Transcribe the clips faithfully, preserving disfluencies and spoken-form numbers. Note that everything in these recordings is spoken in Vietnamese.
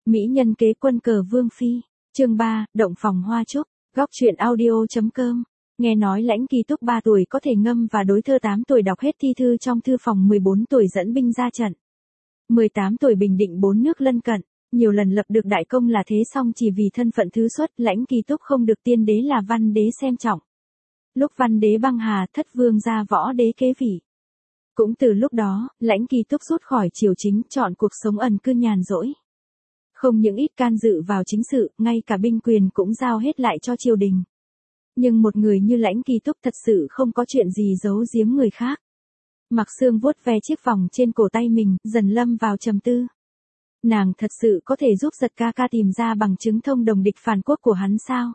Mỹ nhân kế quân cờ Vương Phi, chương ba, động phòng hoa trúc, góc truyện audio.com. Nghe nói Lãnh Kỳ Túc ba tuổi có thể ngâm và đối thơ tám tuổi đọc hết thi thư trong thư phòng mười bốn tuổi dẫn binh ra trận. mười tám tuổi bình định bốn nước lân cận, nhiều lần lập được đại công là thế song chỉ vì thân phận thứ xuất Lãnh Kỳ Túc không được tiên đế là văn đế xem trọng. Lúc văn đế băng hà thất vương ra võ đế kế vị. Cũng từ lúc đó, Lãnh Kỳ Túc rút khỏi triều chính chọn cuộc sống ẩn cư nhàn rỗi. Không những ít can dự vào chính sự, ngay cả binh quyền cũng giao hết lại cho triều đình. Nhưng một người như Lãnh Kỳ Túc thật sự không có chuyện gì giấu giếm người khác. Mặc Sương vuốt ve chiếc vòng trên cổ tay mình, dần lâm vào trầm tư. Nàng thật sự có thể giúp Giật ca ca tìm ra bằng chứng thông đồng địch phản quốc của hắn sao?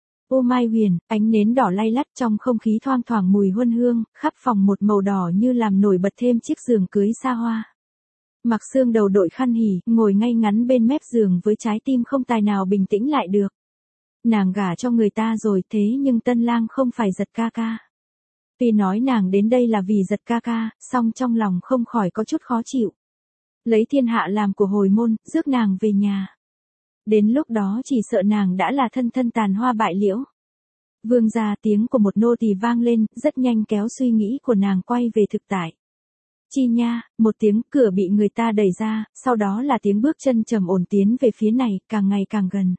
Ô mai huyền, ánh nến đỏ lay lắt trong không khí thoang thoảng mùi huân hương, khắp phòng một màu đỏ như làm nổi bật thêm chiếc giường cưới xa hoa. Mặc Sương đầu đội khăn hỉ, ngồi ngay ngắn bên mép giường với trái tim không tài nào bình tĩnh lại được. Nàng gả cho người ta rồi thế nhưng tân lang không phải Giật ca ca. Tuy nói nàng đến đây là vì Giật ca ca, song trong lòng không khỏi có chút khó chịu. Lấy thiên hạ làm của hồi môn, rước nàng về nhà. Đến lúc đó chỉ sợ nàng đã là thân thân tàn hoa bại liễu. Vương gia, tiếng của một nô tỳ vang lên, rất nhanh kéo suy nghĩ của nàng quay về thực tại. Chi nha, một tiếng cửa bị người ta đẩy ra, sau đó là tiếng bước chân trầm ổn tiến về phía này, càng ngày càng gần.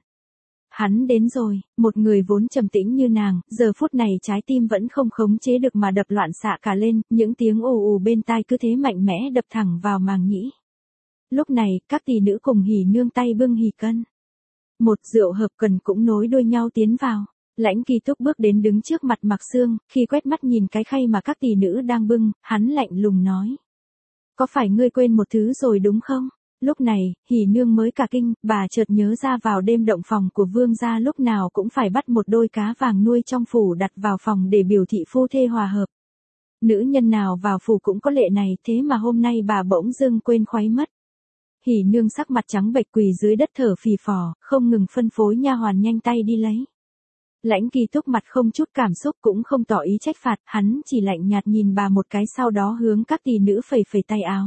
Hắn đến rồi, một người vốn trầm tĩnh như nàng, giờ phút này trái tim vẫn không khống chế được mà đập loạn xạ cả lên, những tiếng ù ù bên tai cứ thế mạnh mẽ đập thẳng vào màng nhĩ. Lúc này, các tỷ nữ cùng hỉ nương tay bưng hỉ cân. Một rượu hợp cần cũng nối đuôi nhau tiến vào. Lãnh Kỳ Túc bước đến đứng trước mặt Mặc Sương, khi quét mắt nhìn cái khay mà các tỷ nữ đang bưng, hắn lạnh lùng nói. Có phải ngươi quên một thứ rồi đúng không? Lúc này, hỉ nương mới cả kinh, bà chợt nhớ ra vào đêm động phòng của vương gia lúc nào cũng phải bắt một đôi cá vàng nuôi trong phủ đặt vào phòng để biểu thị phu thê hòa hợp. Nữ nhân nào vào phủ cũng có lệ này, thế mà hôm nay bà bỗng dưng quên khuấy mất. Hỉ nương sắc mặt trắng bệch quỳ dưới đất thở phì phò, không ngừng phân phối nha hoàn nhanh tay đi lấy. Lãnh Kỳ Túc mặt không chút cảm xúc cũng không tỏ ý trách phạt, hắn chỉ lạnh nhạt nhìn bà một cái sau đó hướng các tỷ nữ phẩy phẩy tay áo.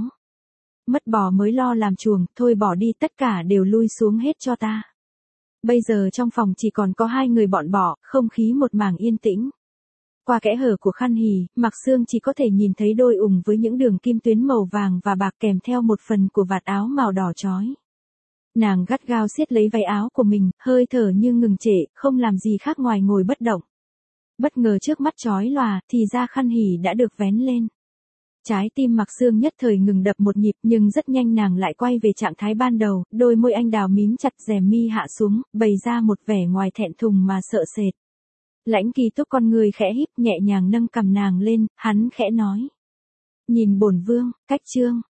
Mất bò mới lo làm chuồng, thôi bỏ đi, tất cả đều lui xuống hết cho ta. Bây giờ trong phòng chỉ còn có hai người bọn bỏ, không khí một mảng yên tĩnh. Qua kẽ hở của khăn hỉ, Mặc Sương chỉ có thể nhìn thấy đôi ủng với những đường kim tuyến màu vàng và bạc kèm theo một phần của vạt áo màu đỏ chói. Nàng gắt gao siết lấy váy áo của mình, hơi thở như ngừng trệ, không làm gì khác ngoài ngồi bất động. Bất ngờ trước mắt chói lòa, thì ra khăn hỉ đã được vén lên. Trái tim Mặc Sương nhất thời ngừng đập một nhịp, nhưng rất nhanh nàng lại quay về trạng thái ban đầu, đôi môi anh đào mím chặt, rèm mi hạ xuống, bày ra một vẻ ngoài thẹn thùng mà sợ sệt. Lãnh Kỳ Túc con người khẽ híp, nhẹ nhàng nâng cằm nàng lên, hắn khẽ nói. Nhìn bổn vương, cách chương.